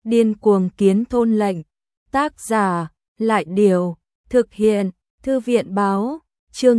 Điên cuồng kiến thôn lệnh. Tác giả, Lại Điều. Thực hiện, Thư viện báo. Chương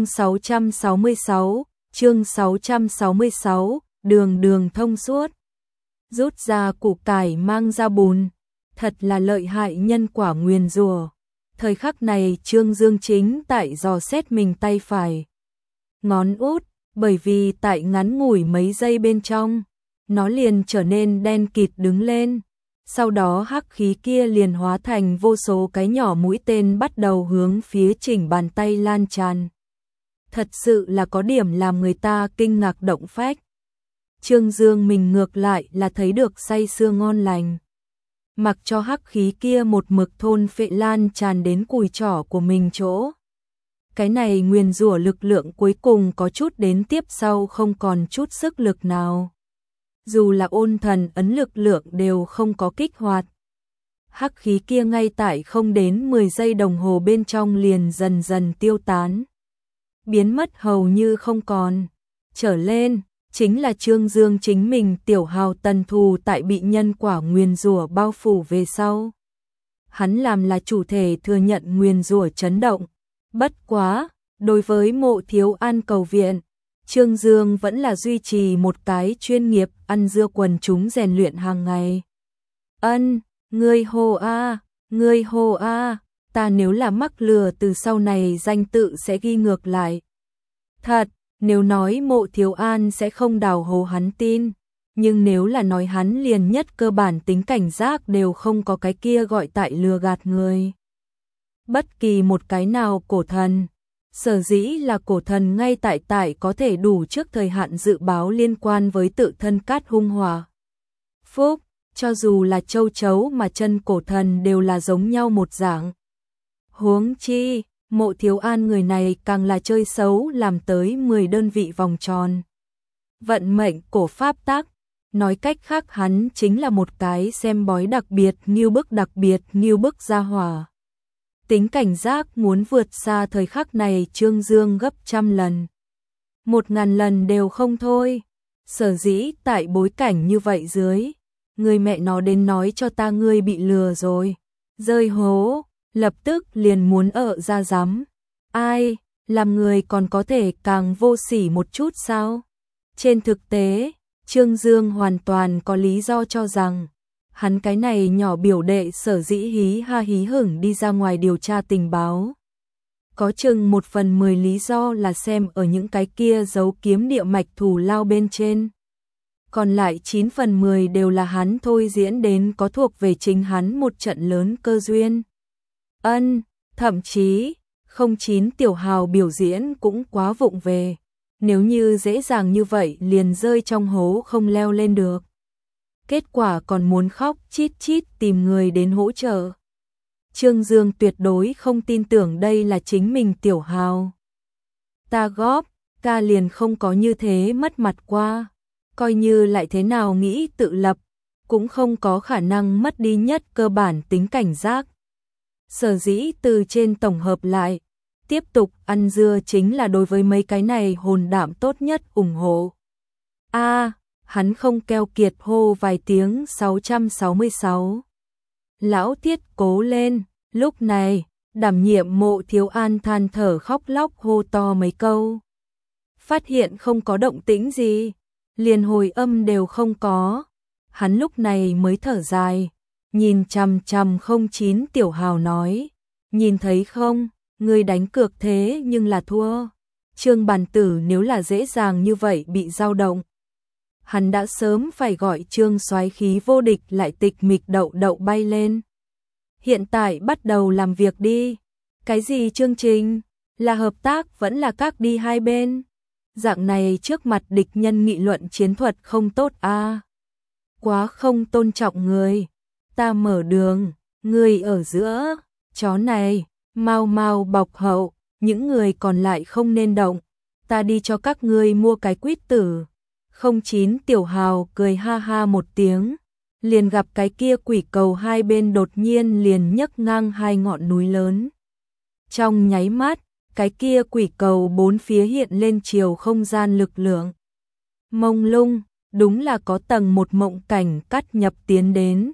666, đường đường thông suốt. Rút ra củ cải mang ra bùn. Thật là lợi hại nhân quả nguyền rủa. Thời khắc này Trương Dương chính tại dò xét mình tay phải. Ngón út, bởi vì tại ngắn ngủi mấy giây bên trong, nó liền trở nên đen kịt đứng lên. Sau đó hắc khí kia liền hóa thành vô số cái nhỏ mũi tên bắt đầu hướng phía chỉnh bàn tay lan tràn. Thật sự là có điểm làm người ta kinh ngạc động phách. Trương Dương mình ngược lại là thấy được say sưa ngon lành. Mặc cho hắc khí kia một mực thôn phệ lan tràn đến cùi trỏ của mình chỗ. Cái này nguyền rủa lực lượng cuối cùng có chút đến tiếp sau không còn chút sức lực nào. Dù là ôn thần ấn lực lượng đều không có kích hoạt. Hắc khí kia ngay tại không đến 10 giây đồng hồ bên trong liền dần dần tiêu tán. Biến mất hầu như không còn. Trở lên, chính là Trương Dương chính mình tiểu hào tần thù tại bị nhân quả nguyền rủa bao phủ về sau. Hắn làm là chủ thể thừa nhận nguyền rủa chấn động. Bất quá, đối với Mộ Thiếu An cầu viện, Trương Dương vẫn là duy trì một cái chuyên nghiệp ăn dưa quần chúng rèn luyện hàng ngày. Ngươi hô a, ta nếu là mắc lừa từ sau này danh tự sẽ ghi ngược lại. Thật, nếu nói Mộ Thiếu An sẽ không đào hố hắn tin, nhưng nếu là nói hắn liền nhất cơ bản tính cảnh giác đều không có cái kia gọi tại lừa gạt người. Bất kỳ một cái nào cổ thần, sở dĩ là cổ thần ngay tại có thể đủ trước thời hạn dự báo liên quan với tự thân cát hung hỏa. Phúc, cho dù là châu chấu mà chân cổ thần đều là giống nhau một dạng. Huống chi, Mộ Thiếu An người này càng là chơi xấu làm tới 10 đơn vị vòng tròn. Vận mệnh cổ pháp tắc, nói cách khác hắn chính là một cái xem bói đặc biệt nghiêu bức gia hỏa. Tính cảnh giác muốn vượt xa thời khắc này Trương Dương gấp 100 lần. 1000 lần đều không thôi. Sở dĩ tại bối cảnh như vậy dưới, người mẹ nó đến nói cho ta ngươi bị lừa rồi. Rơi hố, lập tức liền muốn ở ra giám. Ai, làm người còn có thể càng vô sỉ một chút sao? Trên thực tế, Trương Dương hoàn toàn có lý do cho rằng hắn cái này nhỏ biểu đệ sở dĩ hí hửng đi ra ngoài điều tra tình báo. Có chừng 1/10 lý do là xem ở những cái kia giấu kiếm địa mạch thù lao bên trên. Còn lại 9/10 đều là hắn thôi diễn đến có thuộc về chính hắn một trận lớn cơ duyên. Thậm chí, 09 tiểu hào biểu diễn cũng quá vụng về. Nếu như dễ dàng như vậy liền rơi trong hố không leo lên được. Kết quả còn muốn khóc chít chít tìm người đến hỗ trợ. Trương Dương tuyệt đối không tin tưởng đây là chính mình tiểu hào. Ta góp, ca liền không có như thế mất mặt qua. Coi như lại thế nào nghĩ tự lập, cũng không có khả năng mất đi nhất cơ bản tính cảnh giác. Sở dĩ từ trên tổng hợp lại, tiếp tục ăn dưa chính là đối với mấy cái này hồn đạm tốt nhất ủng hộ. Hắn không keo kiệt hô vài tiếng 666. Lão Thiết cố lên, lúc này, đảm nhiệm Mộ Thiếu An than thở khóc lóc hô to mấy câu. Phát hiện không có động tĩnh gì, liền hồi âm đều không có. Hắn lúc này mới thở dài, nhìn chằm chằm 09 tiểu hào nói, nhìn thấy không, ngươi đánh cược thế nhưng là thua. Trương Bàn Tử nếu là dễ dàng như vậy bị dao động, hắn đã sớm phải gọi Trương soái khí vô địch lại tịch mịch đậu bay lên. Hiện tại bắt đầu làm việc đi. Cái gì chương trình? Là hợp tác vẫn là các đi hai bên? Dạng này trước mặt địch nhân nghị luận chiến thuật không tốt a. Quá không tôn trọng người. Ta mở đường, người ở giữa. Chó này, mau bọc hậu, những người còn lại không nên động. Ta đi cho các ngươi mua cái quýt tử. 09 tiểu hào cười ha ha một tiếng, liền gặp cái kia quỷ cầu hai bên đột nhiên liền nhấc ngang hai ngọn núi lớn. Trong nháy mắt, cái kia quỷ cầu bốn phía hiện lên chiều không gian lực lượng. Mông lung, đúng là có tầng một mộng cảnh cắt nhập tiến đến.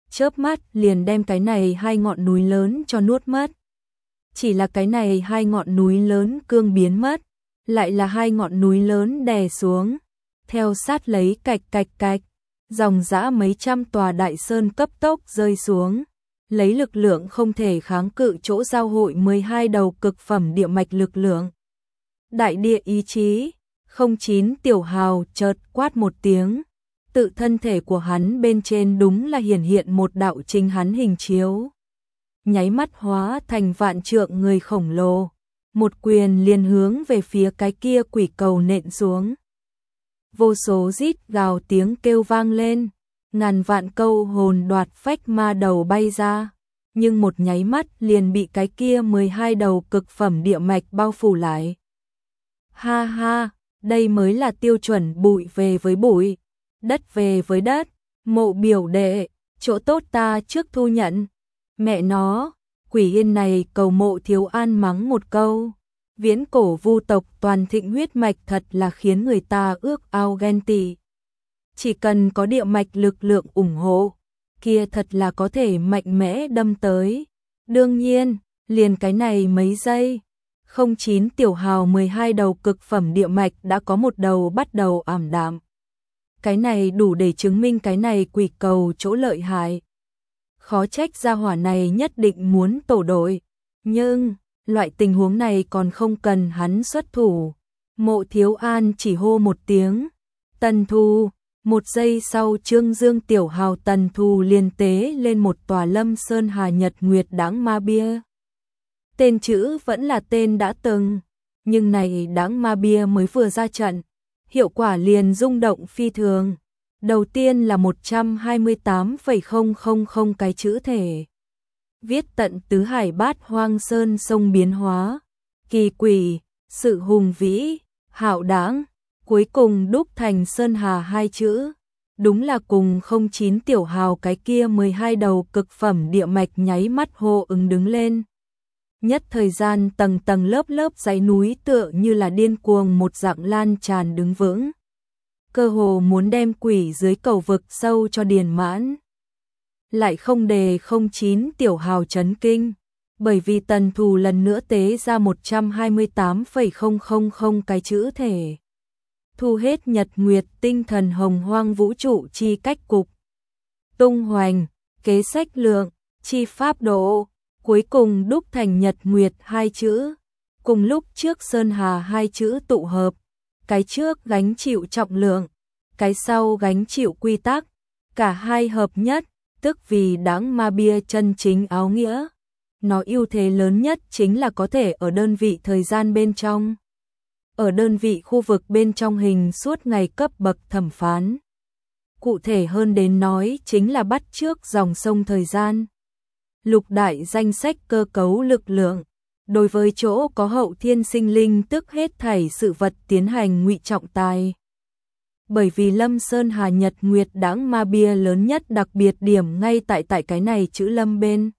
chớp mắt liền đem cái này hai ngọn núi lớn cho nuốt mất. Chỉ là cái này hai ngọn núi lớn cương biến mất, lại là hai ngọn núi lớn đè xuống, theo sát lấy cạch cạch cạch, dòng dã mấy trăm tòa đại sơn cấp tốc rơi xuống, lấy lực lượng không thể kháng cự chỗ giao hội 12 đầu cực phẩm địa mạch lực lượng. Đại địa ý chí, 09 Tiểu Hào chợt quát một tiếng, tự thân thể của hắn bên trên đúng là hiển hiện một đạo chính hắn hình chiếu. Nháy mắt hóa thành vạn trượng người khổng lồ, một quyền liền hướng về phía cái kia quỷ cầu nện xuống. Vô số rít gào tiếng kêu vang lên, ngàn vạn câu hồn đoạt phách ma đầu bay ra, nhưng một nháy mắt liền bị cái kia 12 đầu cực phẩm địa mạch bao phủ lại. Ha ha, đây mới là tiêu chuẩn bụi về với bụi, đất về với đất, Mộ biểu đệ, chỗ tốt ta trước thu nhận. Mẹ nó, quỷ yên này cầu Mộ Thiếu An mắng một câu. Viễn cổ vu tộc toàn thịnh huyết mạch thật là khiến người ta ước ao ghen tị. Chỉ cần có địa mạch lực lượng ủng hộ, kia thật là có thể mạnh mẽ đâm tới. Đương nhiên, liền cái này mấy giây, 09 Tiểu Hào 12 đầu cực phẩm địa mạch đã có một đầu bắt đầu ảm đạm. Cái này đủ để chứng minh cái này quỷ cầu chỗ lợi hại. Khó trách gia hỏa này nhất định muốn tổ đội, nhưng loại tình huống này còn không cần hắn xuất thủ. Mộ Thiếu An chỉ hô một tiếng, Tần Thù. Một giây sau Trương Dương Tiểu Hào Tần Thù liền tế lên một tòa Lâm Sơn Hà Nhật Nguyệt Đãng Ma Bia. Tên chữ vẫn là tên đã từng, nhưng này Đãng Ma Bia mới vừa ra trận, hiệu quả liền rung động phi thường. Đầu tiên là 128,000 cái chữ thể, viết tận tứ hải bát hoang sơn sông biến hóa, kỳ quỷ, sự hùng vĩ, hạo đãng, cuối cùng đúc thành Sơn Hà hai chữ. Đúng là cùng 09 Tiểu Hào cái kia 12 đầu cực phẩm địa mạch nháy mắt hô ứng đứng lên. Nhất thời gian tầng tầng lớp lớp dãy núi tựa như là điên cuồng một dạng lan tràn đứng vững. Cơ hồ muốn đem quỷ dưới cầu vực sâu cho điền mãn. Lại không đề 09 Tiểu Hào chấn kinh, bởi vì Tần Thù lần nữa tế ra 128,000 cái chữ thể. Thu hết nhật nguyệt tinh thần hồng hoang vũ trụ chi cách cục. Tung hoành, kế sách lượng, chi pháp độ, cuối cùng đúc thành nhật nguyệt hai chữ. Cùng lúc trước Sơn Hà hai chữ tụ hợp, cái trước gánh chịu trọng lượng, cái sau gánh chịu quy tắc, cả hai hợp nhất, tức vì Đãng Ma Bia chân chính áo nghĩa. Nó ưu thế lớn nhất chính là có thể ở đơn vị thời gian bên trong, ở đơn vị khu vực bên trong hình suốt ngày cấp bậc thẩm phán. Cụ thể hơn đến nói chính là bắt chước dòng sông thời gian. Lục đại danh sách cơ cấu lực lượng, đối với chỗ có hậu thiên sinh linh tức hết thảy sự vật tiến hành ngụy trọng tài. Bởi vì Lâm Sơn Hà Nhật Nguyệt Đãng Ma Bia lớn nhất đặc biệt điểm ngay tại cái này chữ Lâm bên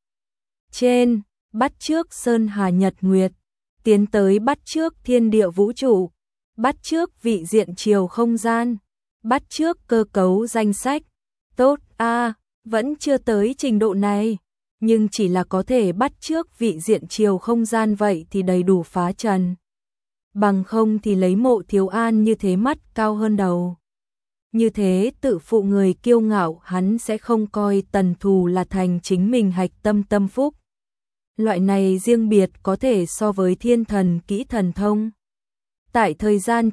trên, bắt chước Sơn Hà Nhật Nguyệt, tiến tới bắt chước thiên địa vũ trụ, bắt chước vị diện chiều không gian, bắt chước cơ cấu danh sách. Tốt a, vẫn chưa tới trình độ này, nhưng chỉ là có thể bắt chước vị diện chiều không gian vậy thì đầy đủ phá trần. Bằng không thì lấy Mộ Thiếu An như thế mắt cao hơn đầu. Như thế tự phụ người kiêu ngạo hắn sẽ không coi Tần Thù là thành chính mình hạch tâm tâm phúc. Loại này riêng biệt có thể so với thiên thần kỹ thần thông. Tại thời gian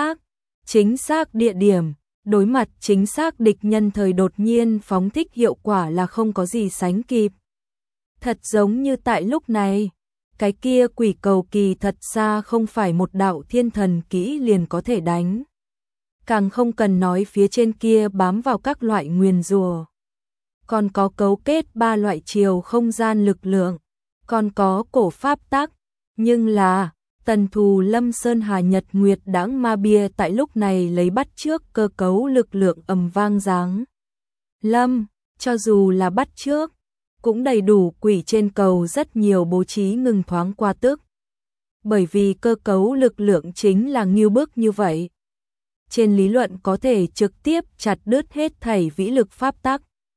chính xác địa điểm, đối mặt chính xác địch nhân thời đột nhiên phóng thích hiệu quả là không có gì sánh kịp. Thật giống như tại lúc này, cái kia quỷ cầu kỳ thật xa không phải một đạo thiên thần kỹ liền có thể đánh. Càng không cần nói phía trên kia bám vào các loại nguyền rủa. Còn có cấu kết ba loại chiều không gian lực lượng, còn có cổ pháp tắc, nhưng là Tần Thù Lâm Sơn Hà Nhật Nguyệt Đãng Ma Bia tại lúc này lấy bắt chước cơ cấu lực lượng ầm vang dáng. Lâm, cho dù là bắt chước, cũng đầy đủ quỷ trên cầu rất nhiều bố trí ngừng thoáng qua tức. Bởi vì cơ cấu lực lượng chính là nghiêu bức như vậy. Trên lý luận có thể trực tiếp chặt đứt hết thảy vĩ lực pháp tắc.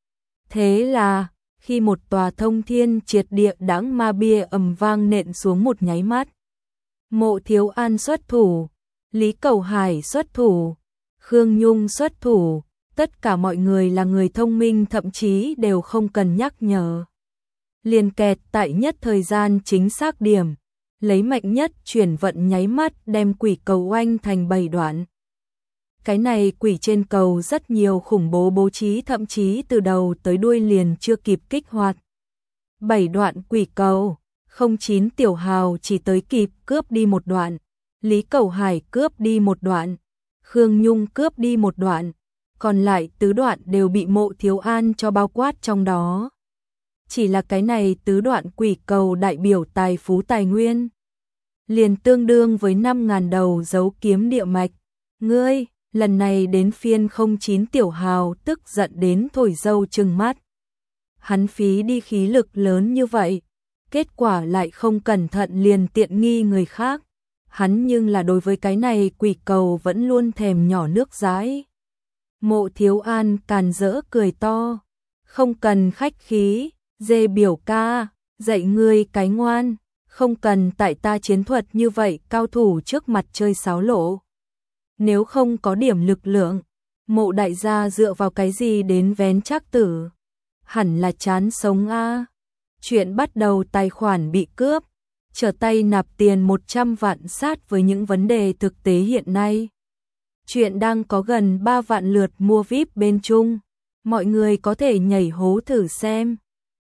Thế là, khi một tòa thông thiên triệt địa đáng ma bia ầm vang nện xuống một nháy mắt, Mộ Thiếu An xuất thủ, Lý Cầu Hải xuất thủ, Khương Nhung xuất thủ, tất cả mọi người là người thông minh thậm chí đều không cần nhắc nhở. Liền kẹt tại nhất thời gian chính xác điểm, lấy mạnh nhất chuyển vận nháy mắt đem quỷ cầu oanh thành 7 đoạn. Cái này quỷ trên cầu rất nhiều khủng bố bố trí thậm chí từ đầu tới đuôi liền chưa kịp kích hoạt. 7 đoạn quỷ cầu, 09 Tiểu Hào chỉ tới kịp cướp đi một đoạn, Lý Cầu Hải cướp đi một đoạn, Khương Nhung cướp đi một đoạn, còn lại tứ đoạn đều bị Mộ Thiếu An cho bao quát trong đó. Chỉ là cái này tứ đoạn quỷ cầu đại biểu tài phú tài nguyên, liền tương đương với 5.000 đầu dấu kiếm địa mạch. Ngươi, lần này đến phiên 09 Tiểu Hào tức giận đến thổi dâu trừng mắt. Hắn phí đi khí lực lớn như vậy, kết quả lại không cẩn thận liền tiện nghi người khác. Hắn nhưng là đối với cái này quỷ cầu vẫn luôn thèm nhỏ nước dãi. Mộ Thiếu An càn rỡ cười to, không cần khách khí, Dê biểu ca, dạy ngươi cái ngoan, không cần tại ta chiến thuật như vậy cao thủ trước mặt chơi sáo lộ. Nếu không có điểm lực lượng, Mộ đại gia dựa vào cái gì đến vén trác tử? Hẳn là chán sống a. Chuyện bắt đầu tài khoản bị cướp, trở tay nạp tiền 100 vạn sát với những vấn đề thực tế hiện nay. Chuyện đang có gần 3 vạn lượt mua VIP bên Trung, mọi người có thể nhảy hố thử xem.